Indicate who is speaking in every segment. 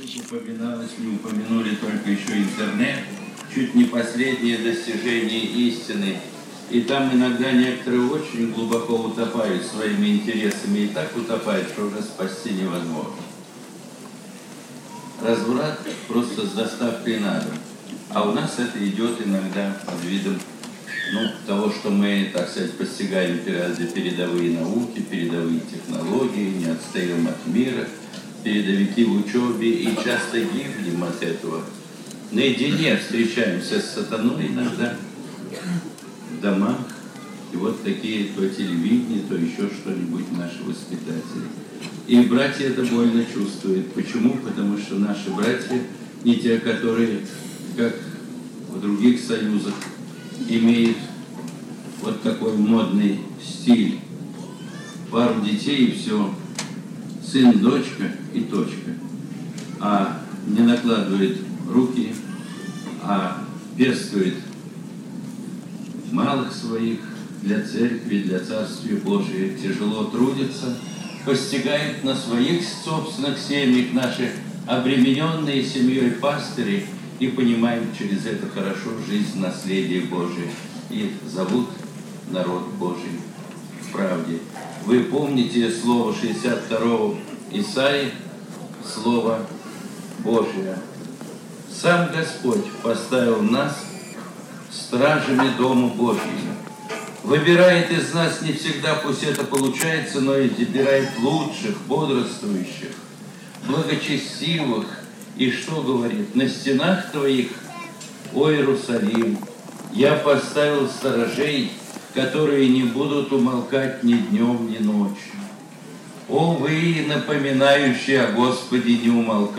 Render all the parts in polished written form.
Speaker 1: Тут упоминалось, не упомянули только еще интернет, чуть не последнее достижение истины. И там иногда некоторые очень глубоко утопают своими интересами, и так утопают, что уже спасти невозможно. Разврат просто с доставкой на дом. А у нас это идет иногда под видом того, что мы, так сказать, постигаем передовые науки, передовые технологии, не отстаем от мира, передовики в учебе, и часто гибнем от этого. Наедине встречаемся с сатаной иногда в домах, и вот такие то телевидение, то еще что-нибудь наши воспитатели. И братья это больно чувствуют. Почему? Потому что наши братья не те, которые, как в других союзах, имеют вот такой модный стиль. Пару детей и все. Сын, дочка и точка. А не накладывает руки, а пестует малых своих для церкви, для Царствия Божия. Тяжело трудится, постигает на своих собственных семьях наши обремененные семьей пастыри, и понимаем через это хорошо жизнь наследия Божия. И зовут народ Божий в правде. Вы помните слово 62 Исаии, слово Божие. Сам Господь поставил нас стражами Дома Божьего. Выбирает из нас не всегда, пусть это получается, но и выбирает лучших, бодрствующих, благочестивых. И что говорит? На стенах твоих, о Иерусалим, я поставил сторожей, которые не будут умолкать ни днем, ни ночью. О вы, напоминающие о Господе, не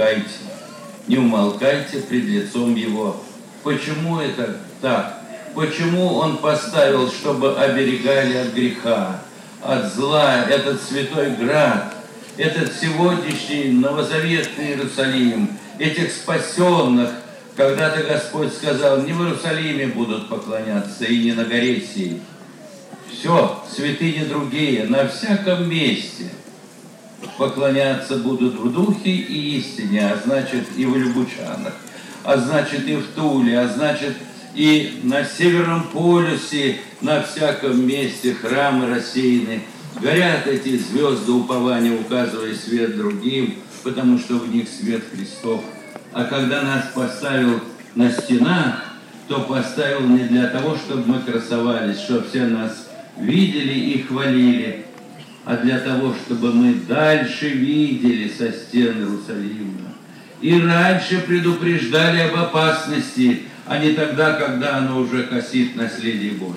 Speaker 1: умолкайте пред лицом Его. Почему это так? Почему Он поставил, чтобы оберегали от греха, от зла, этот святой град, этот сегодняшний новозаветный Иерусалим, этих спасенных? Когда-то Господь сказал, не в Иерусалиме будут поклоняться и не на горе сей. Все, святыни другие, на всяком месте поклоняться будут в духе и истине, а значит и в Любучанах, а значит и в Туле, а значит и на Северном полюсе, на всяком месте храмы рассеяны. Горят эти звезды упования, указывая свет другим, потому что в них свет Христов. А когда нас поставил на стенах, то поставил не для того, чтобы мы красовались, чтобы все нас видели и хвалили, а для того, чтобы мы дальше видели со стен Иерусалима. И раньше предупреждали об опасности, а не тогда, когда оно уже косит наследие Божие.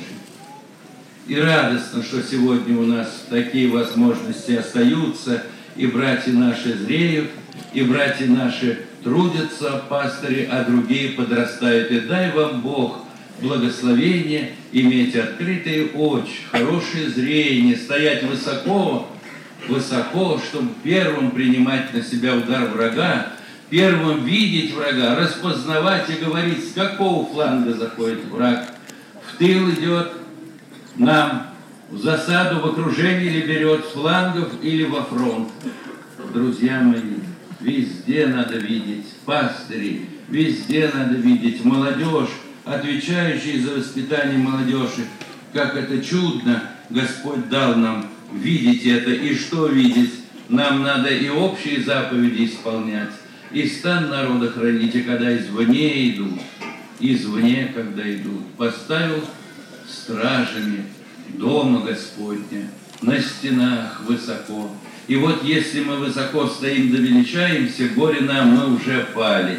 Speaker 1: И радостно, что сегодня у нас такие возможности остаются, и братья наши зреют, и братья наши трудятся, пастыри, а другие подрастают. И дай вам Бог благословение, иметь открытые очи, хорошее зрение, стоять высоко, высоко, чтобы первым принимать на себя удар врага, первым видеть врага, распознавать и говорить, с какого фланга заходит враг. В тыл идет нам, в засаду, в окружение, или берет с флангов, или во фронт. Друзья мои, везде надо видеть пастырей, везде надо видеть молодежь, отвечающие за воспитание молодежи. Как это чудно Господь дал нам видеть это. И что видеть? Нам надо и общие заповеди исполнять, и стан народа хранить, и когда извне идут, извне, когда идут. Поставил стражами Дома Господня, на стенах высоко. И вот если мы высоко стоим да величаемся, горе нам, мы уже пали.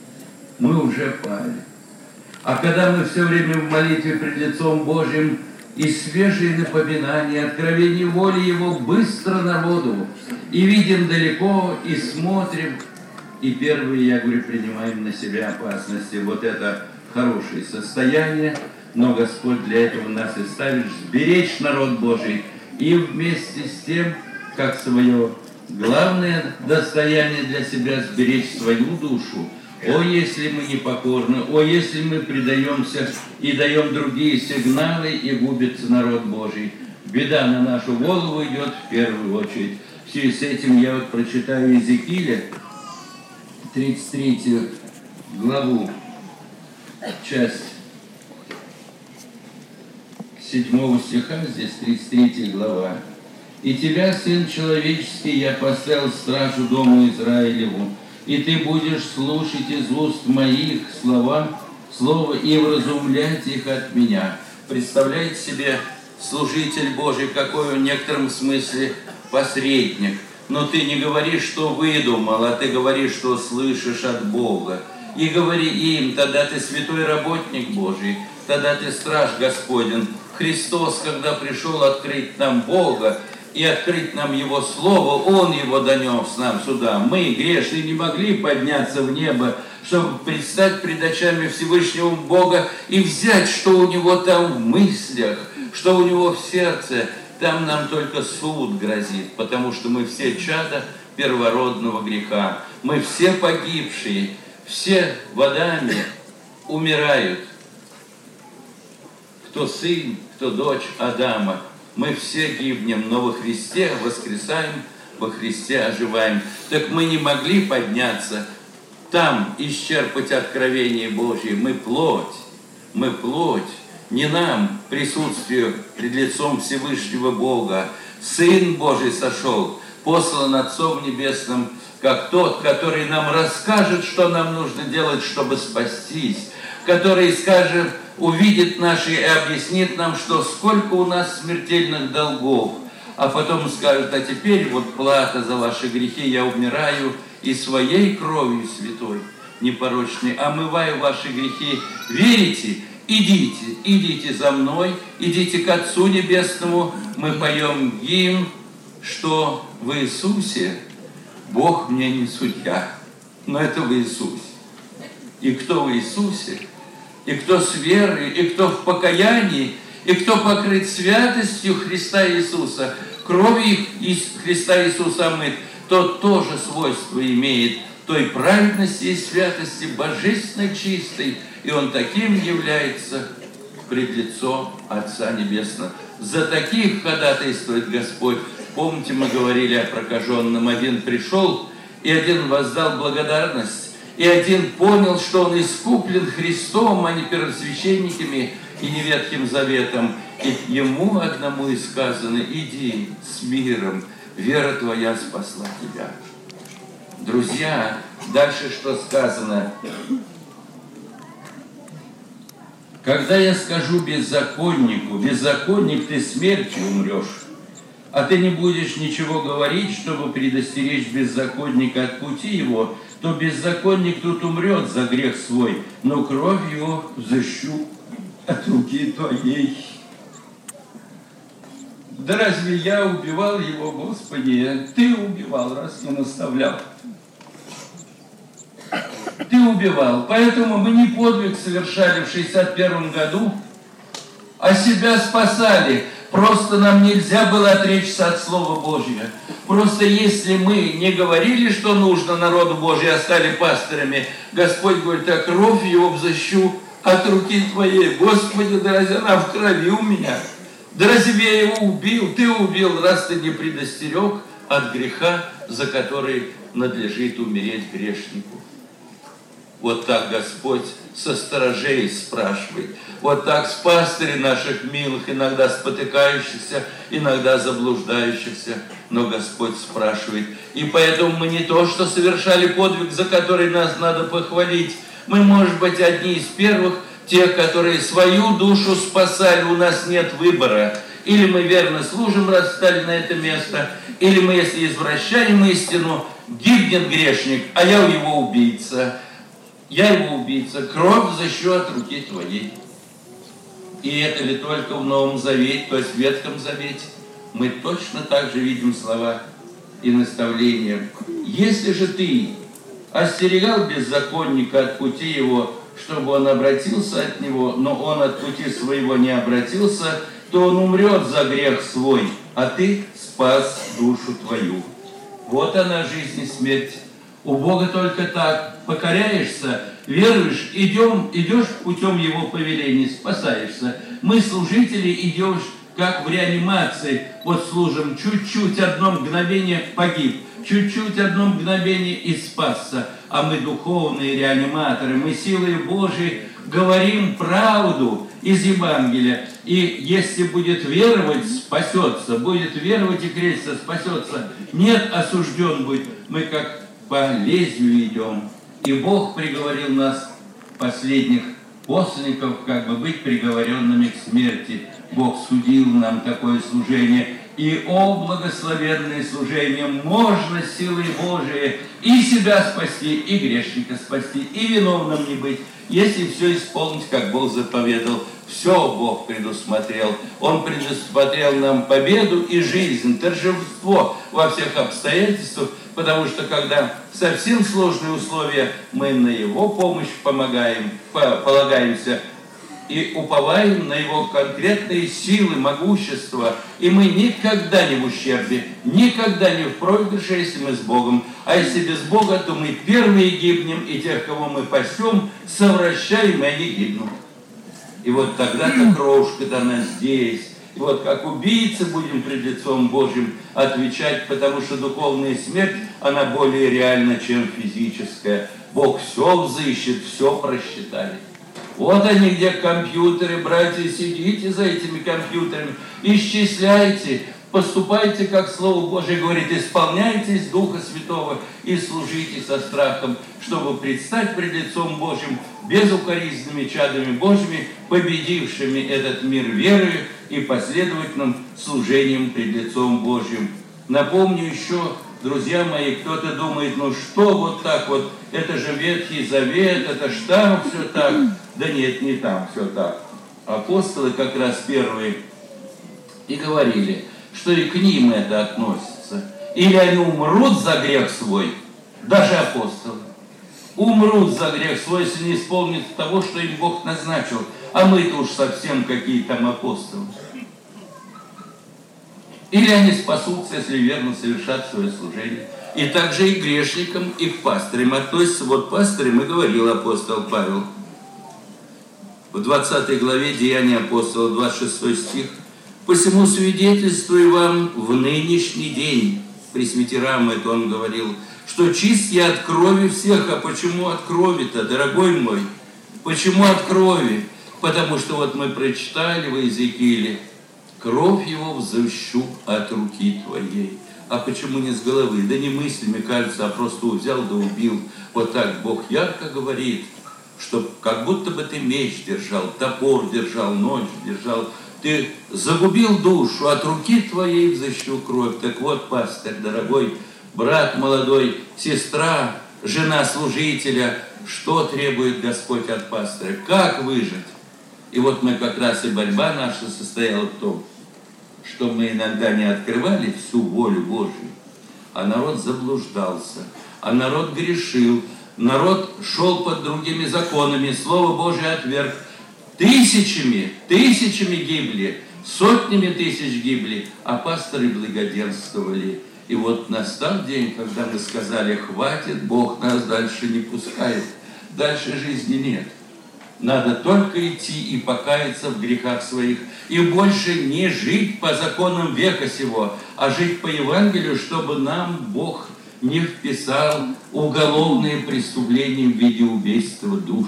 Speaker 1: Мы уже пали. А когда мы все время в молитве пред лицом Божьим, и свежие напоминания, откровение воли Его быстро народу, и видим далеко, и смотрим, и первые, я говорю, принимаем на себя опасности. Вот это хорошее состояние, но Господь для этого нас и ставит сберечь народ Божий, и вместе с тем, как свое главное достояние для себя, сберечь свою душу. О, если мы непокорны, о, если мы предаемся и даем другие сигналы, и губится народ Божий. Беда на нашу голову идет в первую очередь. В связи с этим я вот прочитаю Иезекииля, 33 главу, часть 7 стиха, здесь 33 глава. «И тебя, Сын Человеческий, я поставил стражу дому Израилеву, и ты будешь слушать из уст моих слово и вразумлять их от меня». Представляете себе, служитель Божий, какой он в некотором смысле посредник. Но ты не говоришь, что выдумал, а ты говоришь, что слышишь от Бога. И говори им, тогда ты святой работник Божий, тогда ты страж Господень. Христос, когда пришел открыть нам Бога и открыть нам Его Слово, Он Его донес нам сюда. Мы, грешные, не могли подняться в небо, чтобы предстать пред очами Всевышнего Бога и взять, что у Него там в мыслях, что у Него в сердце. Там нам только суд грозит, потому что мы все чада первородного греха. Мы все погибшие, все в Адаме умирают. Кто сын, кто дочь Адама. Мы все гибнем, но во Христе воскресаем, во Христе оживаем. Так мы не могли подняться, там исчерпать откровение Божье. Мы плоть. Не нам, присутствию пред лицом Всевышнего Бога. Сын Божий сошел, послан Отцом Небесным, как тот, который нам расскажет, что нам нужно делать, чтобы спастись, который скажет, увидит наши и объяснит нам, что сколько у нас смертельных долгов, а потом скажет, а теперь вот плата за ваши грехи, я умираю и своей кровью святой, непорочной, омываю ваши грехи. Верите? Идите за мной, идите к Отцу Небесному. Мы поем гимн, что в Иисусе Бог мне не судья, но это в Иисусе. И кто в Иисусе, и кто с верой, и кто в покаянии, и кто покрыт святостью Христа Иисуса, кровью Христа Иисуса омыт, тот тоже свойство имеет той праведности и святости божественно чистой, и он таким является пред лицом Отца Небесного. За таких ходатайствует Господь. Помните, мы говорили о прокаженном. Один пришел, и один воздал благодарность, и один понял, что он искуплен Христом, а не первосвященниками и не Ветхим Заветом. И ему одному и сказано: иди с миром, вера твоя спасла тебя. Друзья, дальше что сказано? Когда я скажу беззаконнику: беззаконник, ты смертью умрешь, а ты не будешь ничего говорить, чтобы предостеречь беззаконника от пути его, то беззаконник тут умрет за грех свой, но кровь его взыщу от руки твоей. Да разве я убивал его, Господи? Ты убивал, раз не наставлял. Ты убивал. Поэтому мы не подвиг совершали в 61 году, а себя спасали. Просто нам нельзя было отречься от Слова Божьего. Просто если мы не говорили, что нужно народу Божию, а стали пастырями, Господь говорит: а кровь его взыщу от руки твоей. Господи, да разве она в крови у меня? Да разве я его убил? Ты убил, раз ты не предостерег от греха, за который надлежит умереть грешнику. Вот так Господь со сторожей спрашивает. Вот так с пастырей наших милых, иногда спотыкающихся, иногда заблуждающихся. Но Господь спрашивает. И поэтому мы не то, что совершали подвиг, за который нас надо похвалить. Мы, может быть, одни из первых, тех, которые свою душу спасали. У нас нет выбора. Или мы верно служим, раз стали на это место, или мы, если извращаем истину, гибнет грешник, а я его убийца. Я его убийца, кровь взыщу от руки твоей. И это ли только в Новом Завете, то есть в Ветхом Завете? Мы точно так же видим слова и наставления. Если же ты остерегал беззаконника от пути его, чтобы он обратился от него, но он от пути своего не обратился, то он умрет за грех свой, а ты спас душу твою. Вот она, жизнь и смерть. У Бога только так. Покоряешься, веруешь, идешь путем Его повелений, спасаешься. Мы, служители, идем как в реанимации. Вот служим, чуть-чуть, одно мгновение погиб, чуть-чуть, одно мгновение и спасся. а мы духовные реаниматоры, мы силой Божией говорим правду из Евангелия. И если будет веровать, спасется, будет веровать и креститься, спасется. Нет, осужден будет. Мы как по лезвию идем. И Бог приговорил нас, последних постников, как бы быть приговоренными к смерти. Бог судил нам такое служение. И, о, благословенное служение, можно силой Божией и себя спасти, и грешника спасти, и виновным не быть, если все исполнить, как Бог заповедал. Все Бог предусмотрел. Он предусмотрел нам победу и жизнь, торжество во всех обстоятельствах, потому что, когда совсем сложные условия, мы на Его помощь полагаемся, и уповаем на Его конкретные силы, могущество. И мы никогда не в ущербе, никогда не в проигрыше, если мы с Богом. А если без Бога, то мы первые гибнем, и тех, кого мы пасем, совращаем, и они гибнут. И вот тогда-то кровушка дана здесь. И вот как убийцы будем пред лицом Божьим отвечать, потому что духовная смерть, она более реальна, чем физическая. Бог все взыщет, все просчитает. Вот они, где компьютеры, братья, сидите за этими компьютерами, исчисляйте, поступайте, как Слово Божие говорит, исполняйтесь Духа Святого и служите со страхом, чтобы предстать пред лицом Божьим безукоризненными чадами Божьими, победившими этот мир верою и последовательным служением пред лицом Божьим. Напомню еще, друзья мои, кто-то думает, ну что вот так вот, это же Ветхий Завет, это ж там все так. Да нет, не там все так. Апостолы как раз первые и говорили, что и к ним это относится. Или они умрут за грех свой, даже апостолы, умрут за грех свой, если не исполнят того, что им Бог назначил. А мы-то уж совсем какие там апостолы. Или они спасутся, если верно совершат свое служение. И также и грешникам, и к пастырям относятся. Вот пастырям и говорил апостол Павел. В 20 главе Деяния апостола, 26 стих. «Посему свидетельствую вам в нынешний день», пресвитерам это он говорил, «что чист я от крови всех». А почему от крови-то, дорогой мой? Почему от крови? Потому что вот мы прочитали в Иезекииле, «Кровь его взыщу от руки твоей». А почему не с головы? Да не мыслями, кажется, а просто взял да убил. Вот так Бог ярко говорит, что как будто бы ты меч держал, топор держал, нож держал. Ты загубил душу, от руки твоей взыщу кровь. Так вот, пастырь дорогой, брат молодой, сестра, жена служителя, что требует Господь от пастыря? Как выжить? И вот мы как раз и борьба наша состояла в том, что мы иногда не открывали всю волю Божию, а народ заблуждался, а народ грешил, народ шел под другими законами, Слово Божие отверг. Тысячами гибли, сотнями тысяч гибли, а пасторы благоденствовали. И вот настал день, когда мы сказали, хватит, Бог нас дальше не пускает, дальше жизни нет. Надо только идти и покаяться в грехах своих, и больше не жить по законам века сего, а жить по Евангелию, чтобы нам Бог не вписал уголовные преступления в виде убийства душ.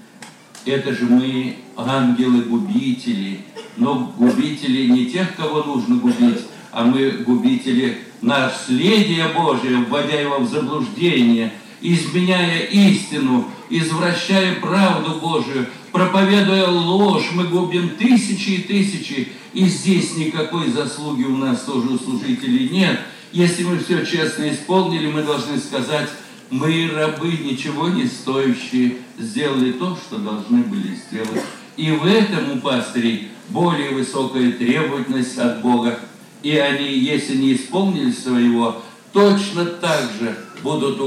Speaker 1: Это же мы ангелы-губители, но губители не тех, кого нужно губить, а мы губители наследия Божия, вводя его в заблуждение, изменяя истину, извращая правду Божию, проповедуя ложь, мы губим тысячи и тысячи, и здесь никакой заслуги у нас тоже у служителей нет. Если мы все честно исполнили, мы должны сказать, мы, рабы, ничего не стоящие, сделали то, что должны были сделать. И в этом у пастырей более высокая требовательность от Бога. И они, если не исполнили своего, точно так же будут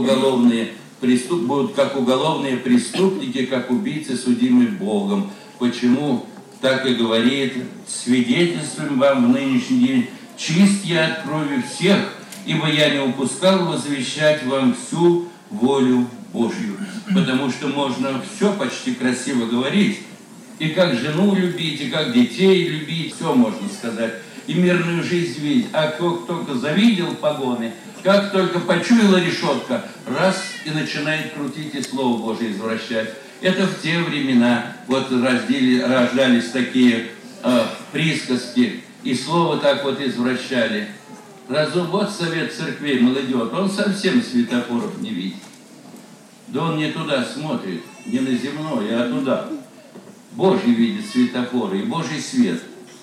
Speaker 1: будут как уголовные преступники, как убийцы, судимые Богом. Почему? Так и говорит, свидетельствуем вам в нынешний день, чист я от крови всех, ибо я не упускал возвещать вам всю волю Божью. Потому что можно все почти красиво говорить, и как жену любить, и как детей любить, все можно сказать. и мирную жизнь видеть. А как только завидел погоны, как только почуяла решетка, раз и начинает крутить и Слово Божие извращать. Это в те времена вот рождались такие присказки, и Слово так вот извращали. Вот совет церквей молодет, он совсем светофоров не видит. Да он не туда смотрит, не на земное, а туда. Божий видит светофоры и Божий свет.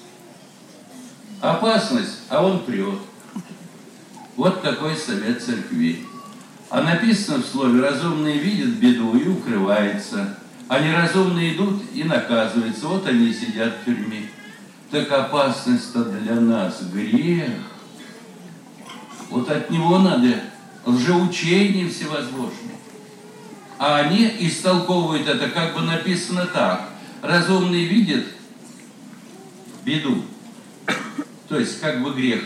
Speaker 1: Опасность, а он прет. Вот такой совет церкви. А написано в слове: разумные видят беду и укрываются, а неразумные идут и наказываются. Вот они сидят в тюрьме. Так опасность-то для нас грех. Вот от него надо лжеучения всевозможные. А они истолковывают это, как бы написано так: разумный видит беду, то есть как бы грех.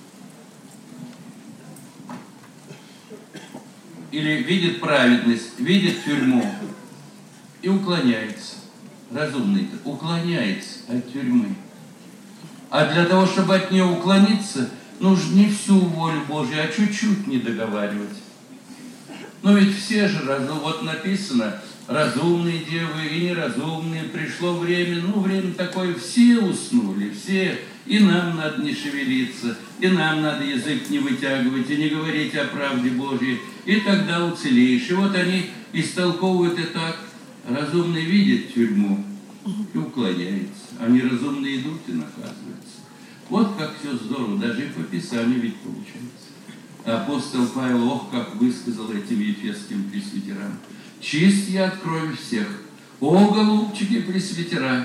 Speaker 1: Или видит праведность, видит тюрьму и уклоняется. Разумный-то уклоняется от тюрьмы. А для того, чтобы от нее уклониться, нужно не всю волю Божью, а чуть-чуть не договаривать. Но ведь все же, вот написано, разумные девы и неразумные, пришло время, время такое, все уснули, все, и нам надо не шевелиться, и нам надо язык не вытягивать, и не говорить о правде Божьей, и тогда уцелеешь. И вот они истолковывают это так: разумный видит тюрьму и уклоняется, а неразумные идут и наказываются. Вот как все здорово, даже и по Писанию ведь получается. Апостол Павел, как высказал этим ефесским пресвитерам: чист я от крови всех, о, голубчики пресвитера.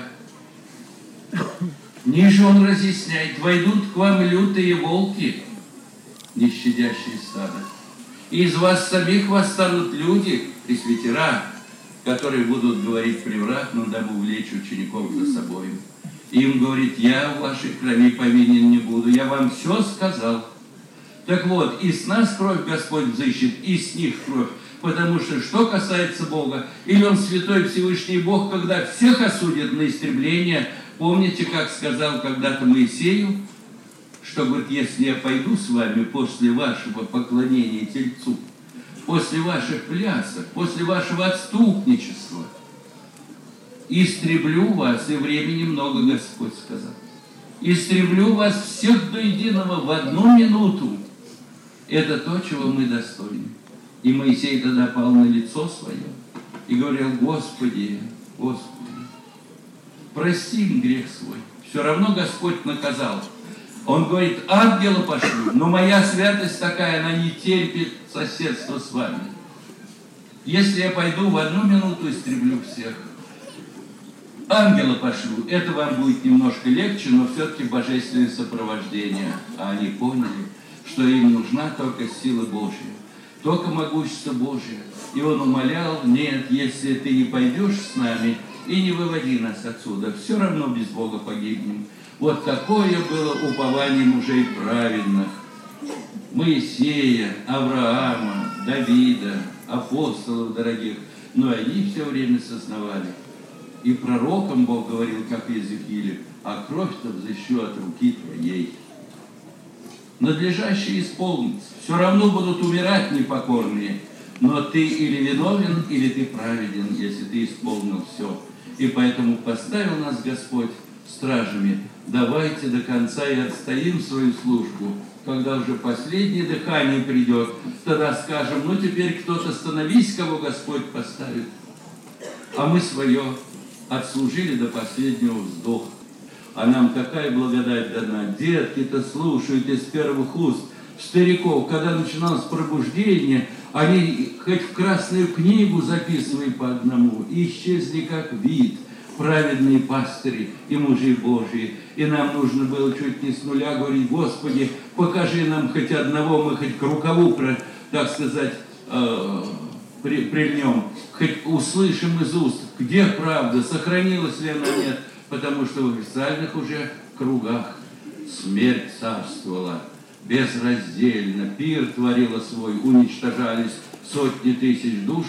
Speaker 1: Ниже он разъясняет: войдут к вам лютые волки, не щадящие стадо, и из вас самих восстанут люди, пресвитера, которые будут говорить превратно, дабы увлечь учеников за собой. Им говорит: я в вашей крови повинен не буду, я вам все сказал. Так вот, и с нас кровь Господь взыщет, и с них кровь. Потому что касается Бога, или Он святой Всевышний Бог, когда всех осудит на истребление. Помните, как сказал когда-то Моисею, что, говорит, если я пойду с вами после вашего поклонения Тельцу, после ваших плясок, после вашего отступничества, истреблю вас, и времени много, Господь сказал. Истреблю вас всех до единого в одну минуту. Это то, чего мы достойны. И Моисей тогда пал на лицо свое и говорил: Господи, Господи, прости им грех свой. Все равно Господь наказал. Он говорит: ангела пошлю, но моя святость такая, она не терпит соседства с вами. Если я пойду в одну минуту, истреблю всех. Ангела пошлю, это вам будет немножко легче, но все-таки божественное сопровождение. А они поняли, что им нужна только сила Божья, только могущество Божье. И он умолял: нет, если ты не пойдешь с нами и не выводи нас отсюда, все равно без Бога погибнем. Вот такое было упование мужей праведных: Моисея, Авраама, Давида, апостолов дорогих. Но они все время сознавали. И пророкам Бог говорил, как Иезекиилю: а кровь-то взыщу от руки твоей. Надлежащее исполнится. Все равно будут умирать непокорные. Но ты или виновен, или ты праведен, если ты исполнил все. И поэтому поставил нас Господь стражами. Давайте до конца и отстоим свою службу. Когда уже последнее дыхание придет, тогда скажем: ну теперь кто-то становись, кого Господь поставит. А мы свое отслужили до последнего вздоха. А нам такая благодать дана. Детки-то слушают из первых уст стариков. Когда начиналось пробуждение, они хоть в Красную книгу записывали по одному, и исчезли как вид праведные пастыри и мужи Божьи. И нам нужно было чуть не с нуля говорить: Господи, покажи нам хоть одного, мы хоть к рукаву, так сказать, прильнем, хоть услышим из уст, где правда, сохранилась ли она, нет. Потому что в официальных уже кругах смерть царствовала безраздельно, пир творила свой, уничтожались сотни тысяч душ,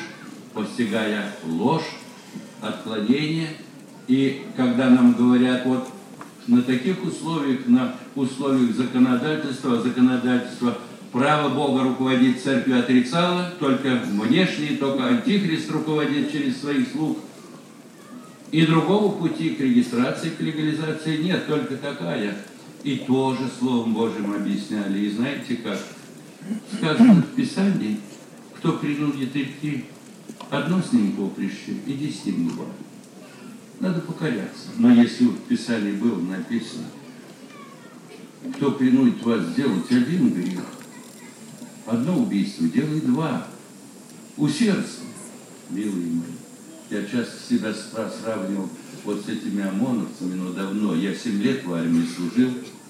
Speaker 1: постигая ложь, отклонение. И когда нам говорят: вот на таких условиях, на условиях законодательства, право Бога руководить церковью отрицало, только внешний, только антихрист руководит через своих слуг. И другого пути к регистрации, к легализации нет, только такая. И тоже Словом Божьим объясняли. И знаете как? Сказано в Писании, кто принудит идти одно с ним поприще, иди с ним два. Надо покоряться. Но если в Писании было написано, кто принудит вас сделать один грех, одно убийство, делай два. Усердствуй, милые мои. Я часто себя сравнивал вот с этими ОМОНовцами, но давно. Я 7 лет в армии служил.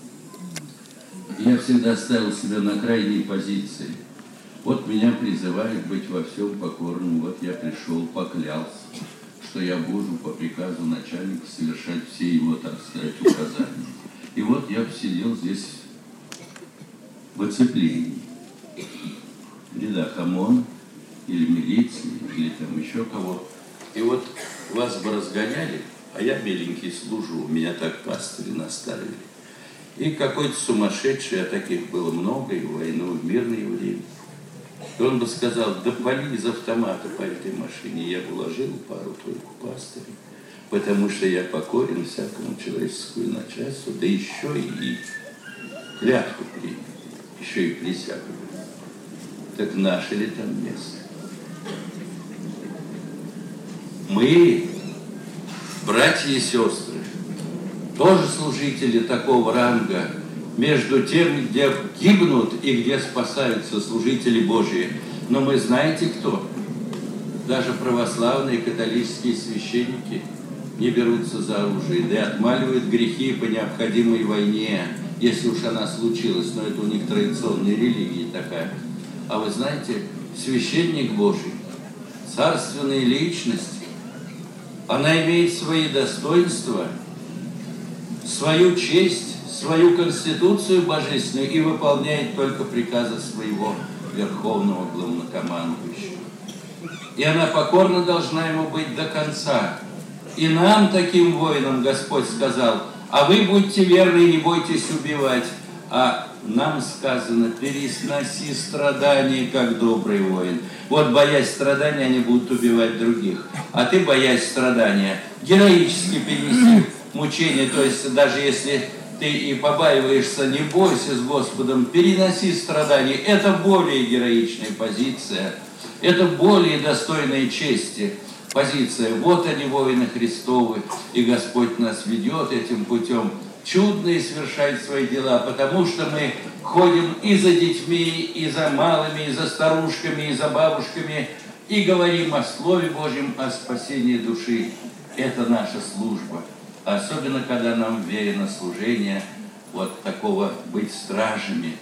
Speaker 1: Я всегда ставил себя на крайней позиции. Вот меня призывают быть во всем покорным. Вот я пришел, поклялся, что я буду по приказу начальника совершать все его, так сказать, указания. И вот я сидел здесь в оцеплении. В рядах ОМОН или милиции, или там еще кого. И вот вас бы разгоняли, а я беленький служу, меня так пастыри наставили. И какой-то сумасшедший, а таких было много, и в войну, и в мирное время. И он бы сказал, да пали из автомата по этой машине. Я бы уложил пару-тройку пастырей, потому что я покорен всякому человеческому начальству, да еще и клятву принял, еще и присягу. Так наше ли там место? Мы, братья и сестры, тоже служители такого ранга, между тем, где гибнут и где спасаются служители Божии. Но мы знаете кто? Даже православные католические священники не берутся за оружие, да и отмаливают грехи по необходимой войне, если уж она случилась, но это у них традиционная религия такая. А вы знаете, священник Божий, царственная личность, она имеет свои достоинства, свою честь, свою конституцию божественную и выполняет только приказы своего верховного главнокомандующего. И она покорно должна ему быть до конца. И нам, таким воинам, Господь сказал, а вы будьте верны и не бойтесь убивать. А нам сказано, пересноси страдания, как добрый воин. Вот, боясь страданий, они будут убивать других. А ты, боясь страдания, героически перенеси мучения. То есть, даже если ты и побаиваешься, не бойся с Господом, переноси страдания. Это более героичная позиция. Это более достойная чести позиция. Вот они, воины Христовы, и Господь нас ведет этим путем. Чудные совершает свои дела, потому что мы ходим и за детьми, и за малыми, и за старушками, и за бабушками, и говорим о Слове Божьем, о спасении души. Это наша служба. Особенно, когда нам верено служение вот такого быть стражами,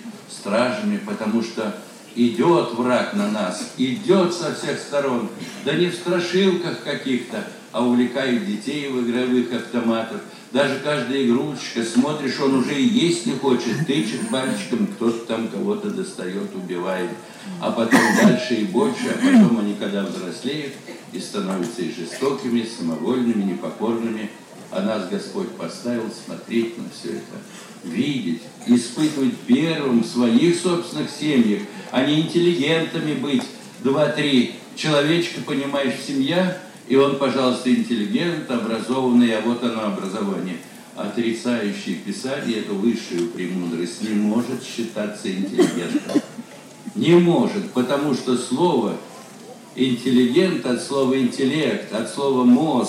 Speaker 1: потому что идет враг на нас, идет со всех сторон, да не в страшилках каких-то, а увлекают детей в игровых автоматах. Даже каждая игрушечка, смотришь, он уже и есть не хочет, тычет пальчиком, кто-то там кого-то достает, убивает. А потом дальше и больше, а потом они, когда взрослеют, и становятся и жестокими, самовольными, непокорными, а нас Господь поставил смотреть на все это, видеть, испытывать первым в своих собственных семьях, а не интеллигентами быть. 2-3 человечка, понимаешь, семья, и он, пожалуйста, интеллигент, образованный, а вот оно образование. Отрицающий Писание, эту высшую премудрость, не может считаться интеллигентом. Не может, потому что слово интеллигент от слова интеллект, от слова мозг,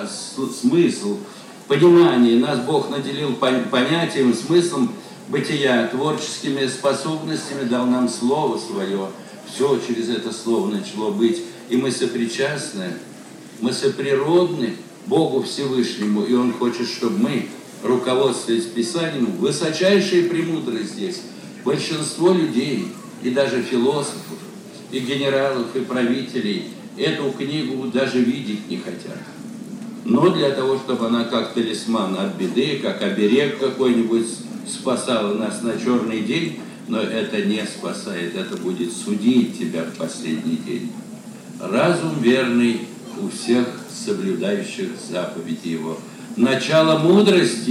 Speaker 1: смысл, понимание. Нас Бог наделил понятием, смыслом бытия, творческими способностями, дал нам слово свое. Все через это слово начало быть. И мы сопричастны, мы соприродны Богу Всевышнему. И Он хочет, чтобы мы, руководствуясь Писанием, высочайшая премудрость здесь. Большинство людей, и даже философов, и генералов, и правителей эту книгу даже видеть не хотят. Но для того, чтобы она как талисман от беды, как оберег какой-нибудь спасала нас на черный день, но это не спасает, это будет судить тебя в последний день. Разум верный у всех соблюдающих заповеди Его. Начало мудрости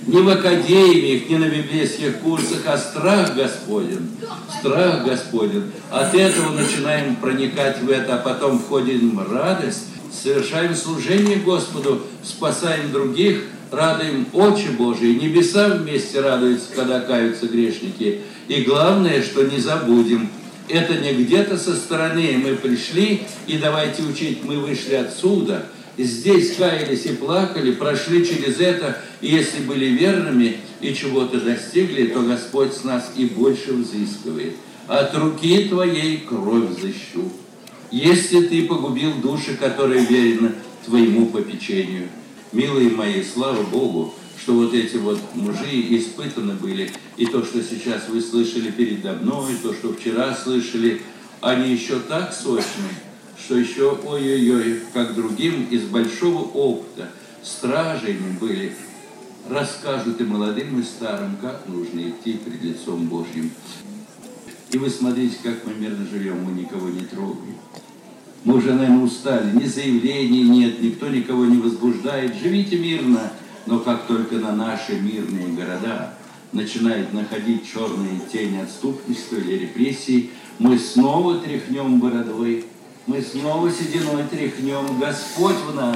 Speaker 1: не в академиях, не на библейских курсах, а страх Господень. Страх Господень. От этого начинаем проникать в это, а потом входим в радость, совершаем служение Господу, спасаем других, радуем очи Божии, небеса вместе радуются, когда каются грешники. И главное, что не забудем, это не где-то со стороны мы пришли, и давайте учить, мы вышли отсюда, здесь каялись и плакали, прошли через это, и если были верными и чего-то достигли, то Господь с нас и больше взыскивает. От руки твоей кровь взыщу, если ты погубил души, которые верены твоему попечению. Милые мои, слава Богу, что вот эти вот мужи испытаны были, и то, что сейчас вы слышали передо мной, то, что вчера слышали, они еще так сочны, что еще ой-ой-ой, как другим из большого опыта, стражами были, расскажут и молодым, и старым, как нужно идти пред лицом Божьим. И вы смотрите, как мы мирно живем, мы никого не трогаем. Мы уже, наверное, устали, ни заявлений нет, никто никого не возбуждает. Живите мирно, но как только на наши мирные города начинает находить черные тени отступничества или репрессий, мы снова тряхнем бородой, мы снова сединой тряхнем. Господь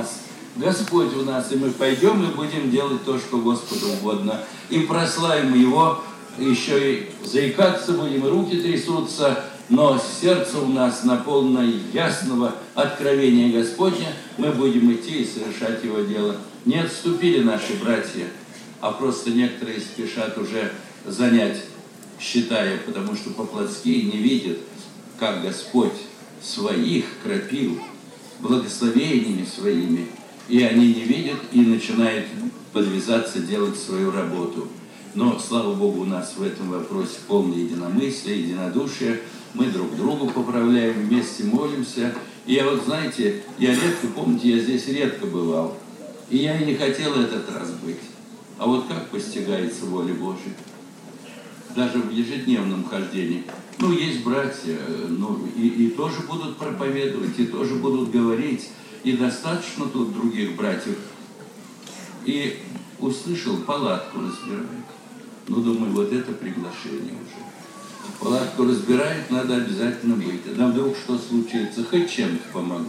Speaker 1: в нас, и мы пойдем и будем делать то, что Господу угодно. И прославим Его, еще и заикаться будем, и руки трясутся, но сердце у нас наполнено ясного откровения Господня, мы будем идти и совершать Его дело. Не отступили наши братья, а просто некоторые спешат уже занять, считая, потому что по-плотски не видят, как Господь своих кропил благословениями своими, и они не видят и начинают подвязаться делать свою работу. Но, слава Богу, у нас в этом вопросе полное единомыслие, единодушие. Мы друг другу поправляем, вместе молимся. И я вот, знаете, помните, я здесь редко бывал. И я и не хотел этот раз быть. А вот как постигается воля Божия? Даже в ежедневном хождении. Есть братья, и тоже будут проповедовать, и тоже будут говорить. И достаточно тут других братьев. И услышал, палатку разбирают. Думаю, вот это приглашение уже. Палатку разбирают, надо обязательно быть. А вдруг что случится, хоть чем-то помогу.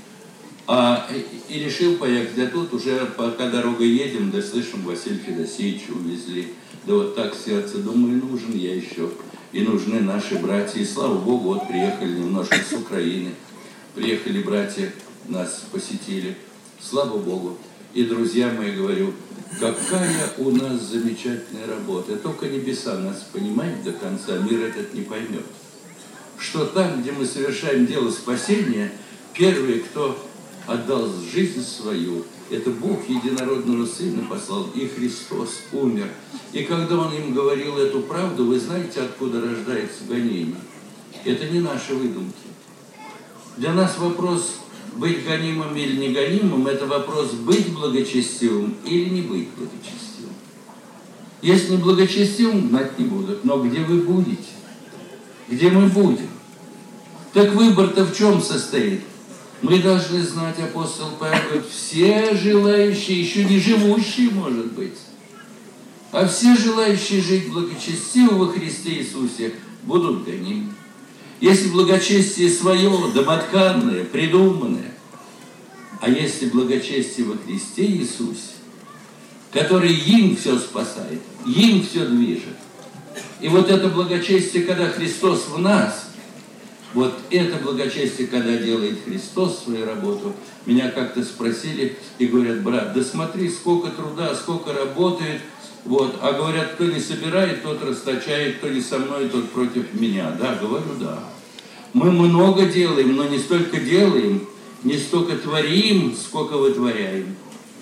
Speaker 1: И решил поехать. А тут уже, пока дорогой едем, да слышим, Василия Федосеевича увезли. Да вот так сердце, думаю, нужен я еще. И нужны наши братья. И слава Богу, вот приехали немножко с Украины. Приехали братья, нас посетили. Слава Богу. И, друзья мои, говорю, какая у нас замечательная работа. Только небеса нас понимают до конца, мир этот не поймет. Что там, где мы совершаем дело спасения, первые, кто отдал жизнь свою, это Бог единородного Сына послал, и Христос умер. И когда Он им говорил эту правду, вы знаете, откуда рождается гонение? Это не наши выдумки. Для нас вопрос быть гонимым или не гонимым, это вопрос быть благочестивым или не быть благочестивым. Если не благочестивым, знать не будут. Но где вы будете? Где мы будем? Так выбор-то в чем состоит? Мы должны знать, апостол Павел говорит, все желающие, еще не живущие, может быть, а все желающие жить благочестиво во Христе Иисусе будут гонимы. Если благочестие свое, домотканное, придуманное, а если благочестие во Христе Иисусе, который им все спасает, им все движет. И вот это благочестие, когда Христос в нас, вот это благочестие, когда делает Христос свою работу, меня как-то спросили и говорят, брат, да смотри, сколько труда, сколько работает, а говорят, кто не собирает, тот расточает, кто не со мной, тот против меня. Да, говорю, да. Мы много делаем, но не столько делаем, не столько творим, сколько вытворяем.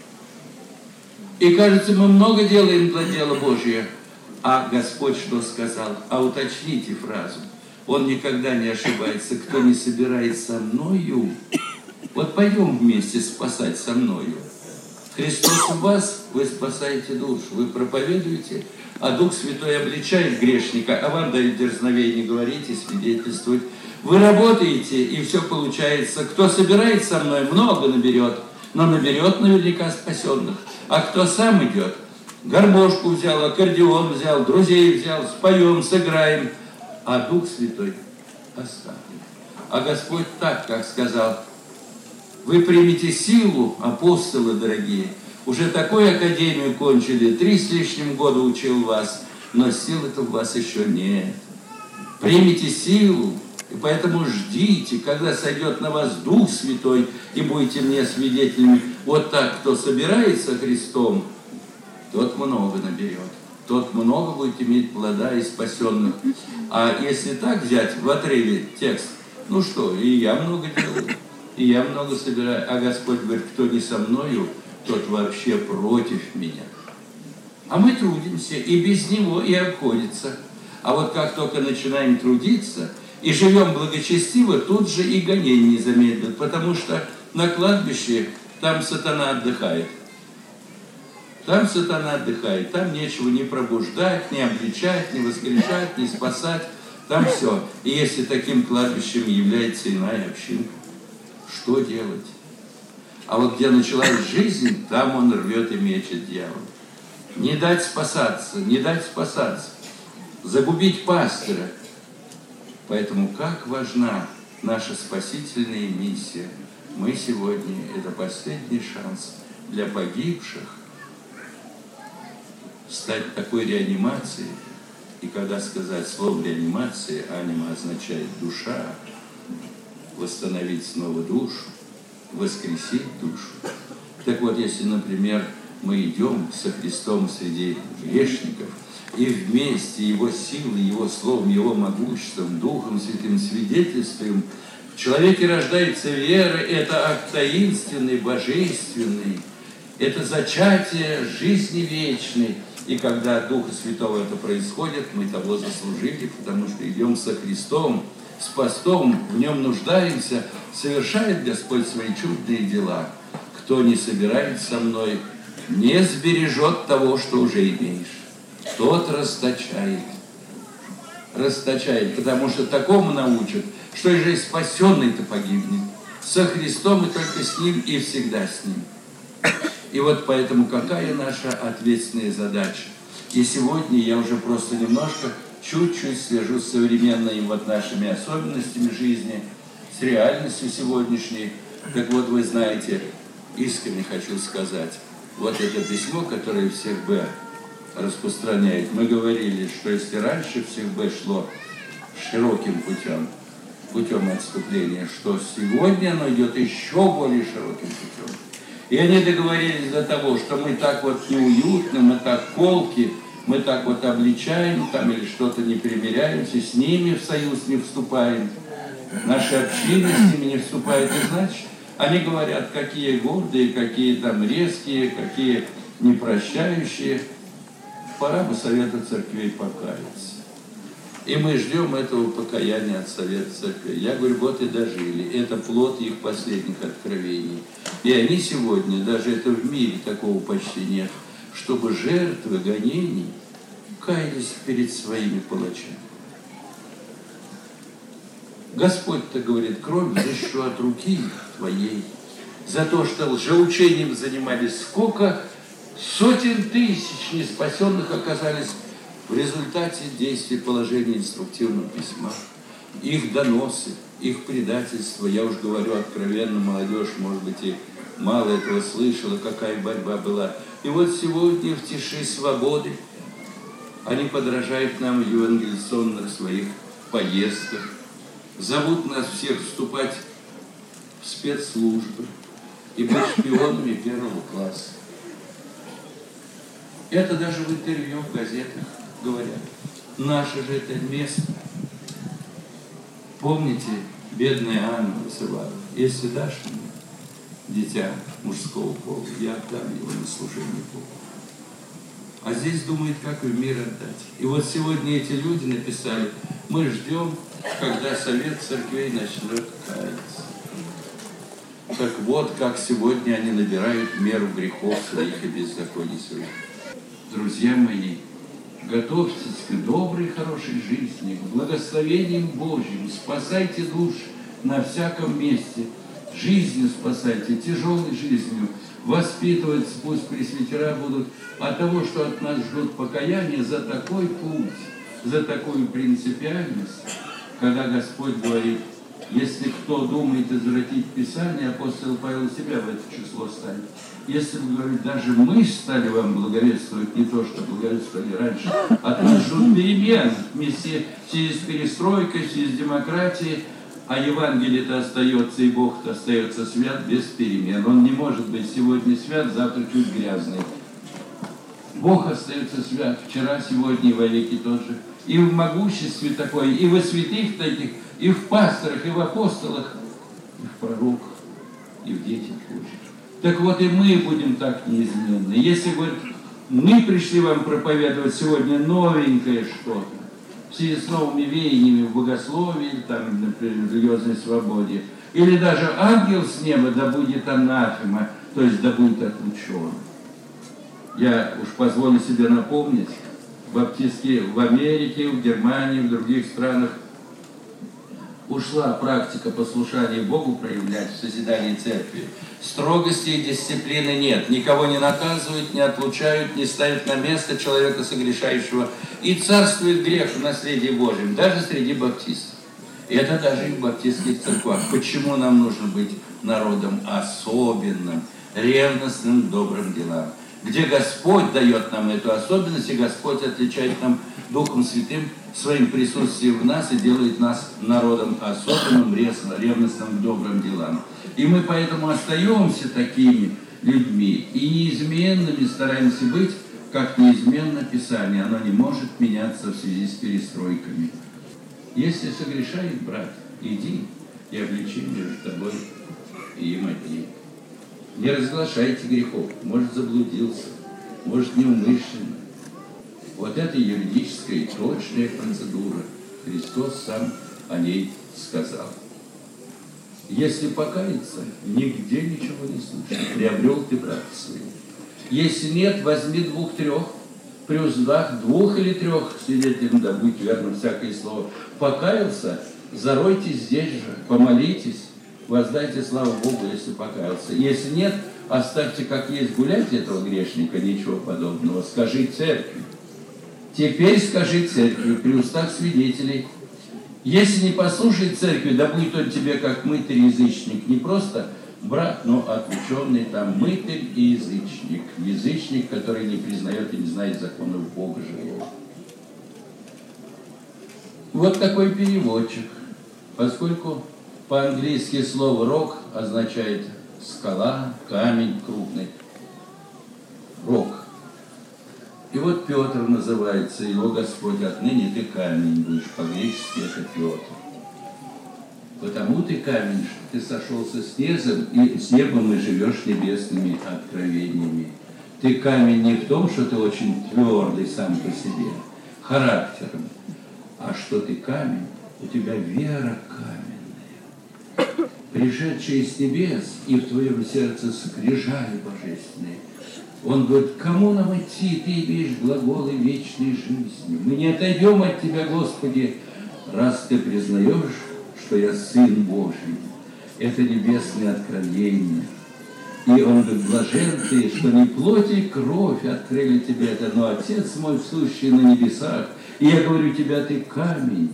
Speaker 1: И кажется, мы много делаем для дела Божьего. А Господь что сказал? А уточните фразу. Он никогда не ошибается. Кто не собирает со мною, вот пойдем вместе спасать со мною. Христос в вас, вы спасаете душу, вы проповедуете, а Дух Святой обличает грешника, а вам дает дерзновение говорить и свидетельствовать. Вы работаете, и все получается. Кто собирает со мной, много наберет, но наберет наверняка спасенных. А кто сам идет, Гармошку взял, аккордеон взял, друзей взял, споем, сыграем, а Дух Святой оставлен. А Господь так, как сказал: вы примете силу, апостолы дорогие, уже такую академию кончили, 3 с лишним года учил вас, но силы-то у вас еще нет. Примите силу, и поэтому ждите, когда сойдет на вас Дух Святой, и будете мне свидетелями. Вот так, кто собирается Христом, тот много наберет, тот много будет иметь плода и спасенных. А если так взять в отрыве текст, ну что, и я много делаю, и я много собираю, а Господь говорит: кто не со мною, тот вообще против меня. А мы трудимся, и без Него и обходится. А вот как только начинаем трудиться и живем благочестиво, тут же и гонение не замедлят, потому что на кладбище там сатана отдыхает. Там сатана отдыхает, там нечего ни пробуждать, ни обличать, ни воскрешать, ни спасать, там все. И если таким кладбищем является иная общинка, что делать? А вот где началась жизнь, там он рвет и мечет дьявол. Не дать спасаться, не дать спасаться, загубить пастыря. Поэтому как важна наша спасительная миссия. Мы сегодня, это последний шанс для погибших стать такой реанимацией. И когда сказать слово реанимация, анима означает душа, восстановить снова душу, воскресить душу. Так вот, если, например, мы идем со Христом среди грешников, и вместе Его силой, Его словом, Его могуществом, Духом Святым свидетельствуем, в человеке рождается вера, это акт таинственный, божественный, это зачатие жизни вечной. И когда от Духа Святого это происходит, мы того заслужили, потому что идем со Христом, с постом, в Нем нуждаемся, совершает Господь свои чудные дела. Кто не собирает со мной, не сбережет того, что уже имеешь. Тот расточает. Расточает, потому что такому научат, что и же спасенный-то погибнет. Со Христом и только с Ним, и всегда с Ним. И вот поэтому какая наша ответственная задача? И сегодня я уже просто немножко, чуть-чуть свяжу с современными вот нашими особенностями жизни, с реальностью сегодняшней. Так вот, вы знаете, искренне хочу сказать, вот это письмо, которое всех Б распространяет, мы говорили, что если раньше всех Б шло широким путем отступления, что сегодня оно идет еще более широким путем. И они договорились до того, что мы так вот неуютно, мы так колки, мы так вот обличаем там или что-то не примиряемся, с ними в союз не вступаем, наши общины с ними не вступают. И значит, они говорят, какие гордые, какие там резкие, какие непрощающие. Пора бы Совета Церквей покаяться. И мы ждем этого покаяния от Совета Церквей. Я говорю, вот и дожили. Это плод их последних откровений. И они сегодня, даже это в мире такого почти нет, чтобы жертвы гонений каялись перед своими палачами. Господь-то говорит, кровь взыщу от руки твоей. За то, что лжеучением занимались, сколько сотен тысяч неспасенных оказались в результате действий положения инструктивного письма. Их доносы, их предательство, я уж говорю откровенно, молодежь, может быть, и мало этого слышала, какая борьба была. И вот сегодня в тиши свободы они подражают нам в евангелизационных своих поездках, зовут нас всех вступать в спецслужбы и быть шпионами первого класса. Это даже в интервью в газетах говорят. Наше же это место. Помните, бедная Анна высылала, если дашь мне дитя мужского пола, я отдам его на служение Богу. А здесь думает, как в мир отдать. И вот сегодня эти люди написали, мы ждем, когда Совет Церквей начнет каяться. Так вот, как сегодня они набирают меру грехов своих и беззаконий своих. Друзья мои, готовьтесь к доброй, хорошей жизни, к благословениям Божьим, спасайте душ на всяком месте, жизнью спасайте, тяжелой жизнью. воспитываться, пусть пресвитера будут, от того, что от нас ждут покаяния за такой путь, за такую принципиальность, когда Господь говорит: если кто думает извратить Писание, апостол Павел себя в это число ставит. Если бы, говорит, даже мы стали вам благовествовать не то, что благовествовали раньше, от нас ждут перемен вместе в связи с перестройкой, в связи с демократией, а Евангелие-то остается, и Бог-то остается свят без перемен. Он не может быть сегодня свят, завтра чуть грязный. Бог остается свят вчера, сегодня и вовеки тот же. И в могуществе такой, и во святых таких, и в пасторах, и в апостолах, и в пророках, и в детях Божьих. Так вот и мы будем так неизменны. Если, говорит, мы пришли вам проповедовать сегодня новенькое что-то, в связи с новыми веяниями в богословии, там, например, в религиозной свободе, или даже ангел с неба, да будет анафема, то есть да будет отлучен. Я уж позволю себе напомнить, баптистки в Америке, в Германии, в других странах ушла практика послушания Богу проявлять в созидании церкви. Строгости и дисциплины нет. Никого не наказывают, не отлучают, не ставят на место человека согрешающего. И царствует грех в наследии Божьем, даже среди баптистов. И это даже и в баптистских церквах. Почему нам нужно быть народом особенным, ревностным к добрым делам? Где Господь дает нам эту особенность, и Господь отличает нам Духом Святым своим присутствием в нас и делает нас народом особенным, ревностным к добрым делам. И мы поэтому остаемся такими людьми и неизменными стараемся быть, как неизменно Писание. Оно не может меняться в связи с перестройками. Если согрешает брат, иди и обличи между тобой и им одним. Не разглашайте грехов. Может, заблудился, может, неумышленно. Вот это юридическая и точная процедура. Христос сам о ней сказал. Если покаяться, нигде ничего не слышно. Приобрел ты брата своего. Если нет, возьми 2-3, плюс 2 или 3 свидетелям, да будь верно всякое слово. Покаялся, заройтесь здесь же, помолитесь. Воздайте славу Богу, если покаялся. Если нет, оставьте как есть гулять этого грешника, ничего подобного. Скажи церкви. Теперь скажи церкви при устах свидетелей. Если не послушает церкви, да будет он тебе как мытарь и язычник. Не просто брат, но отлученный там мытарь и язычник. Язычник, который не признает и не знает законов Бога живого. Вот такой переводчик. Поскольку по-английски слово «рок» означает скала, камень крупный. Рок. И вот Петр называется, его Господь: отныне ты камень будешь. По-гречески это Петр. Потому ты камень, что ты сошелся с небом и живешь небесными откровениями. Ты камень не в том, что ты очень твердый сам по себе, характером, а что ты камень, у тебя вера каменная, пришедшая из небес, и в твоем сердце скрижали божественные. Он говорит: кому нам идти? Ты имеешь глаголы вечной жизни. Мы не отойдем от Тебя, Господи, раз Ты признаешь, что я Сын Божий. Это небесное откровение. И он говорит: блажен ты, что не плоть и кровь открыли тебе это, но Отец мой, сущий на небесах. И я говорю тебя, ты камень.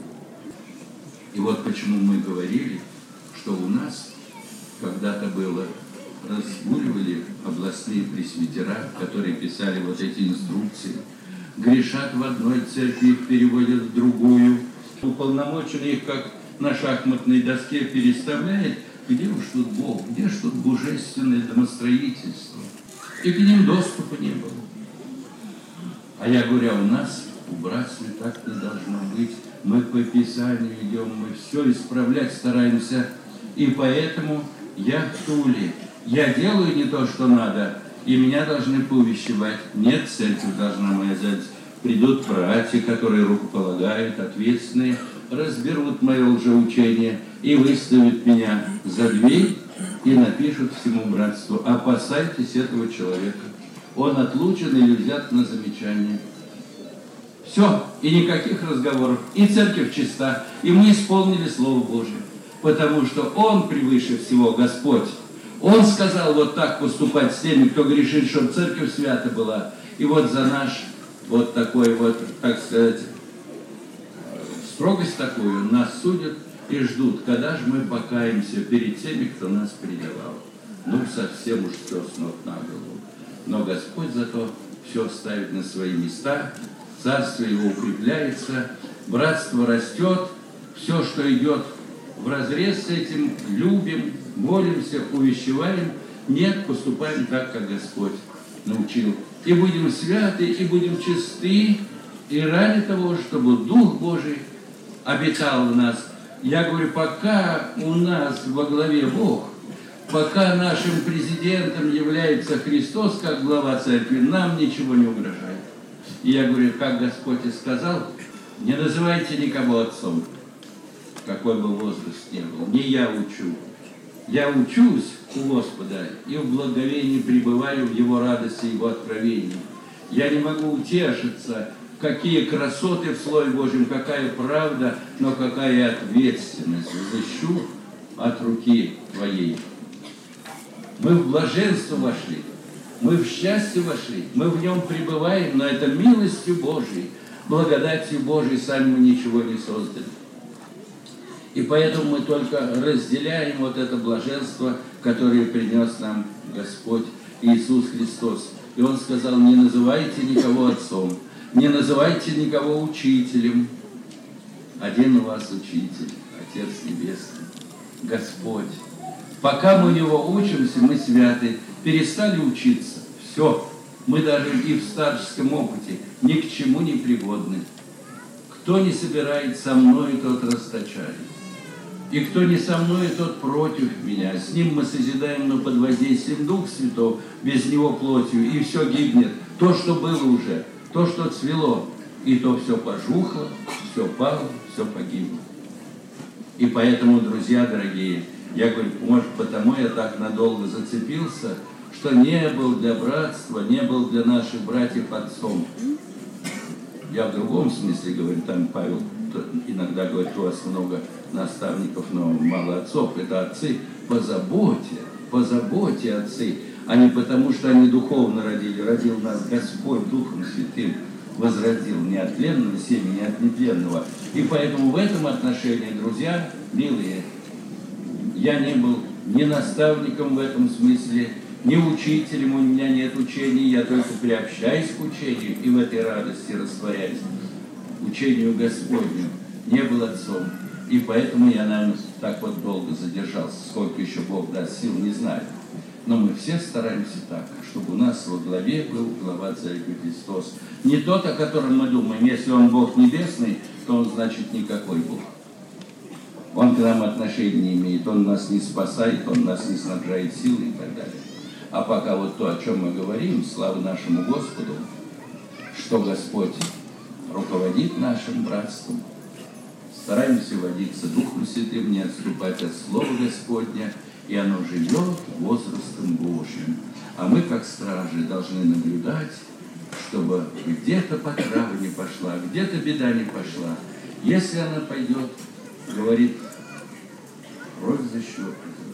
Speaker 1: И вот почему мы говорили, что у нас когда-то было, разгуливали областные пресвитера, которые писали вот эти инструкции, грешат в одной церкви, их переводят в другую, уполномоченный их, как на шахматной доске, переставляет. Где уж тут Бог, где ж тут божественное домостроительство? И к ним доступа не было. А я говорю, у нас, у братства, так не должно быть. Мы по Писанию идем, мы все исправлять стараемся. И поэтому я в Туле. Я делаю не то, что надо, и меня должны поувещевать. Нет, церковь должна моя взять. Придут братья, которые рукополагают, ответственные, разберут мое лжеучение и выставят меня за дверь и напишут всему братству: опасайтесь этого человека. Он отлучен или взят на замечание. Все, и никаких разговоров. И церковь чиста, и мы исполнили Слово Божие. Потому что Он превыше всего, Господь. Он сказал вот так поступать с теми, кто грешит, чтобы церковь свята была. И вот за наш вот такой вот, так сказать, строгость такую нас судят и ждут, когда же мы покаемся перед теми, кто нас предавал. Ну, совсем уж все с ног на голову. Но Господь зато все ставит на свои места, царство Его укрепляется, братство растет, все, что идет вразрез с этим, любим, молимся, увещеваем, нет, поступаем так, как Господь научил. И будем святы, и будем чисты, и ради того, чтобы Дух Божий обитал в нас. Я говорю, пока у нас во главе Бог, пока нашим президентом является Христос, как глава церкви, нам ничего не угрожает. И я говорю, как Господь и сказал, не называйте никого отцом, какой бы возраст ни был. Не я учу. Я учусь у Господа и в благовении пребываю в Его радости, Его откровении. Я не могу утешиться, какие красоты в Слове Божьем, какая правда, но какая ответственность. Взыщу от руки Твоей. Мы в блаженство вошли, мы в счастье вошли, мы в нем пребываем, но это милостью Божией, благодатью Божией, сами мы ничего не создали. И поэтому мы только разделяем вот это блаженство, которое принес нам Господь Иисус Христос. И Он сказал, не называйте никого отцом, не называйте никого учителем. Один у вас учитель, Отец Небесный, Господь. Пока мы у Него учимся, мы святы. Перестали учиться, все. Мы даже и в старческом опыте ни к чему не пригодны. Кто не собирает со мной, тот расточает. И кто не со мной, тот против меня. С ним мы созидаем, но под воздействием Духа Святого, без него плотью, и все гибнет. То, что было уже, то, что цвело, и то все пожухло, все пало, все погибло. И поэтому, друзья дорогие, я говорю, может, потому я так надолго зацепился, что не был для братства, не был для наших братьев отцом. Я в другом смысле говорю, там Павел иногда говорит, у вас много наставников, но мало отцов. Это отцы по заботе отцы, а не потому, что они духовно родили. Родил нас Господь Духом Святым, возродил не от тленного семени, не от нетленного. И поэтому в этом отношении, друзья, милые, я не был ни наставником в этом смысле, ни учителем, у меня нет учений, я только приобщаюсь к учению и в этой радости растворяюсь. Учению Господню, не был отцом. И поэтому я, наверное, так вот долго задержался. Сколько еще Бог даст сил, не знаю. Но мы все стараемся так, чтобы у нас во главе был глава Церкви Христос. Не тот, о котором мы думаем. Если Он Бог Небесный, то Он значит никакой Бог. Он к нам отношения не имеет, Он нас не спасает, Он нас не снабжает силой и так далее. А пока вот то, о чем мы говорим, слава нашему Господу, что Господь руководит нашим братством, стараемся водиться Духом Святым, не отступать от Слова Господня, и оно живет возрастом Божьим. А мы, как стражи, должны наблюдать, чтобы где-то потрава не пошла, где-то беда не пошла. Если она пойдет, говорит, кровь за щеку.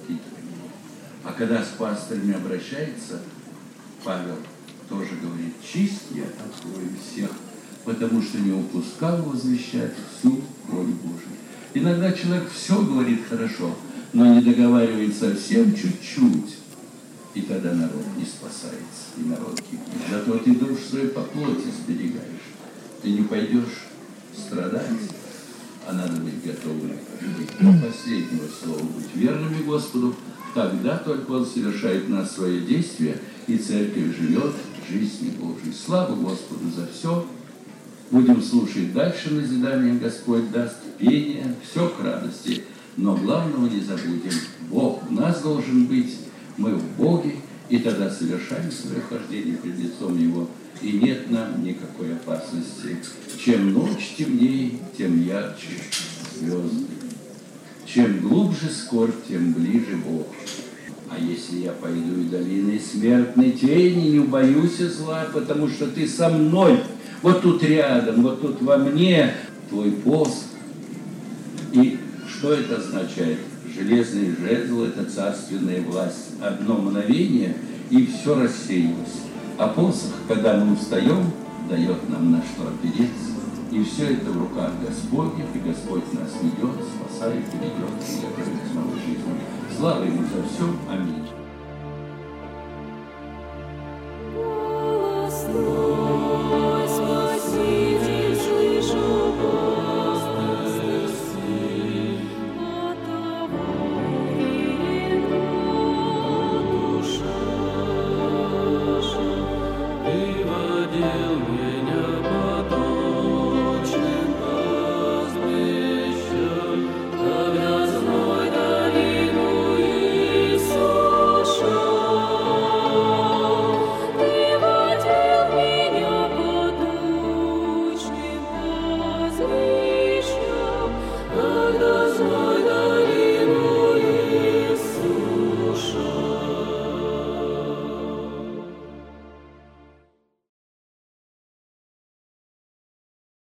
Speaker 1: А когда с пастырями обращается, Павел тоже говорит, чист я открою всех, потому что не упускал возвещать всю волю Божию. Иногда человек все говорит хорошо, но не договаривает совсем чуть-чуть, и тогда народ не спасается, и народ гибнет. Зато ты душу свою по плоти сберегаешь. Ты не пойдешь страдать, а надо быть готовым до последнего слова, быть верными Господу. Тогда только Он совершает в нас свое действие, и церковь живет жизнью Божией. Слава Господу за все. Будем слушать дальше назидания, Господь даст пение, все к радости. Но главного не забудем. Бог у нас должен быть, мы в Боге, и тогда совершаем свое хождение пред лицом Его, и нет нам никакой опасности. Чем ночь темнее, тем ярче звезды. Чем глубже скорбь, тем ближе Бог. А если я пойду и долиной смертной тени, не убоюсь зла, потому что Ты со мной, вот тут рядом, вот тут во мне, Твой посох. И что это означает? железный жезл – это царственная власть. Одно мгновение, и все рассеялось. А посох, когда мы устаем, дает нам на что опереться. И все это в руках Господних, и Господь нас ведет, спасает и ведет, и готовит к новой жизни. Слава Ему за все. Аминь.
Speaker 2: Когда